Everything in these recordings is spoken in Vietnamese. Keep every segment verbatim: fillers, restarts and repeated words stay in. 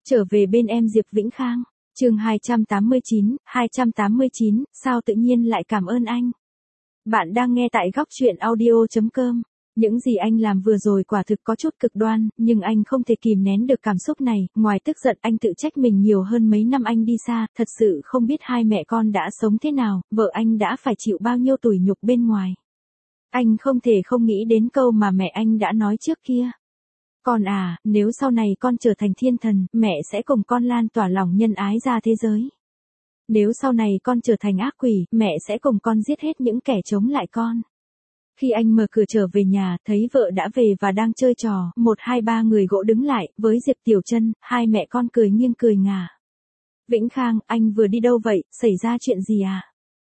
Trở về bên em Diệp Vĩnh Khang, chương hai trăm tám mươi chín, hai trăm tám mươi chín, sao tự nhiên lại cảm ơn anh? Bạn đang nghe tại góc truyện audio chấm com. Những gì anh làm vừa rồi quả thực có chút cực đoan, nhưng anh không thể kìm nén được cảm xúc này, ngoài tức giận anh tự trách mình nhiều hơn mấy năm anh đi xa, thật sự không biết hai mẹ con đã sống thế nào, vợ anh đã phải chịu bao nhiêu tủi nhục bên ngoài. Anh không thể không nghĩ đến câu mà mẹ anh đã nói trước kia. Con à, nếu sau này con trở thành thiên thần, mẹ sẽ cùng con lan tỏa lòng nhân ái ra thế giới. Nếu sau này con trở thành ác quỷ, mẹ sẽ cùng con giết hết những kẻ chống lại con. Khi anh mở cửa trở về nhà, thấy vợ đã về và đang chơi trò, một hai ba người gỗ đứng lại, với Diệp Tiểu Trân, hai mẹ con cười nghiêng cười ngả. Vĩnh Khang, anh vừa đi đâu vậy, xảy ra chuyện gì à?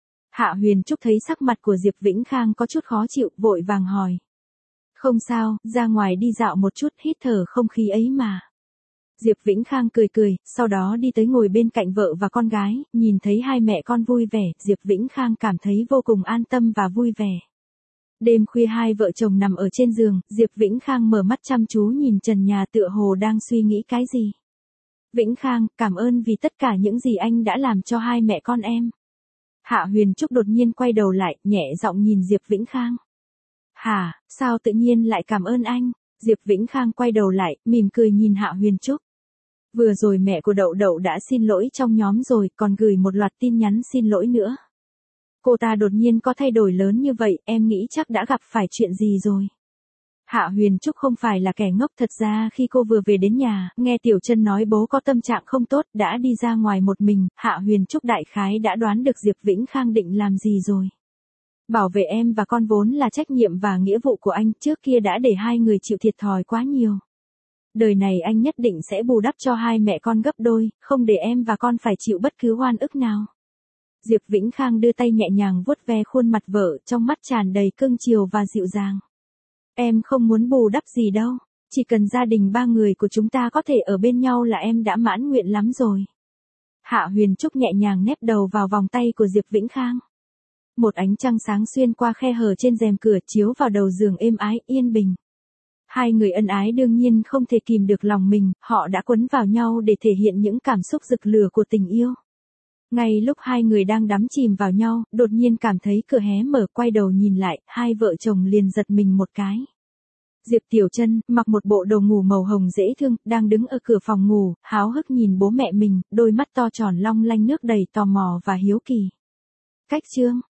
Hạ Huyền Trúc thấy sắc mặt của Diệp Vĩnh Khang có chút khó chịu, vội vàng hỏi. Không sao, ra ngoài đi dạo một chút, hít thở không khí ấy mà. Diệp Vĩnh Khang cười cười, sau đó đi tới ngồi bên cạnh vợ và con gái, nhìn thấy hai mẹ con vui vẻ, Diệp Vĩnh Khang cảm thấy vô cùng an tâm và vui vẻ. Đêm khuya hai vợ chồng nằm ở trên giường, Diệp Vĩnh Khang mở mắt chăm chú nhìn trần nhà tựa hồ đang suy nghĩ cái gì. Vĩnh Khang, cảm ơn vì tất cả những gì anh đã làm cho hai mẹ con em. Hạ Huyền Trúc đột nhiên quay đầu lại, nhẹ giọng nhìn Diệp Vĩnh Khang. Hả, sao tự nhiên lại cảm ơn anh? Diệp Vĩnh Khang quay đầu lại, mỉm cười nhìn Hạ Huyền Trúc. Vừa rồi mẹ của Đậu Đậu đã xin lỗi trong nhóm rồi, còn gửi một loạt tin nhắn xin lỗi nữa. Cô ta đột nhiên có thay đổi lớn như vậy, em nghĩ chắc đã gặp phải chuyện gì rồi. Hạ Huyền Trúc không phải là kẻ ngốc, thật ra khi cô vừa về đến nhà, nghe Tiểu Trân nói bố có tâm trạng không tốt, đã đi ra ngoài một mình, Hạ Huyền Trúc đại khái đã đoán được Diệp Vĩnh Khang định làm gì rồi. Bảo vệ em và con vốn là trách nhiệm và nghĩa vụ của anh, trước kia đã để hai người chịu thiệt thòi quá nhiều. Đời này anh nhất định sẽ bù đắp cho hai mẹ con gấp đôi, không để em và con phải chịu bất cứ oan ức nào. Diệp Vĩnh Khang đưa tay nhẹ nhàng vuốt ve khuôn mặt vợ, trong mắt tràn đầy cưng chiều và dịu dàng. Em không muốn bù đắp gì đâu, chỉ cần gia đình ba người của chúng ta có thể ở bên nhau là em đã mãn nguyện lắm rồi. Hạ Huyền Trúc nhẹ nhàng nép đầu vào vòng tay của Diệp Vĩnh Khang. Một ánh trăng sáng xuyên qua khe hở trên rèm cửa chiếu vào đầu giường êm ái, yên bình. Hai người ân ái đương nhiên không thể kìm được lòng mình, họ đã quấn vào nhau để thể hiện những cảm xúc rực lửa của tình yêu. Ngay lúc hai người đang đắm chìm vào nhau, đột nhiên cảm thấy cửa hé mở, quay đầu nhìn lại, hai vợ chồng liền giật mình một cái. Diệp Tiểu Trân, mặc một bộ đồ ngủ màu hồng dễ thương, đang đứng ở cửa phòng ngủ, háo hức nhìn bố mẹ mình, đôi mắt to tròn long lanh nước đầy tò mò và hiếu kỳ. Cách chương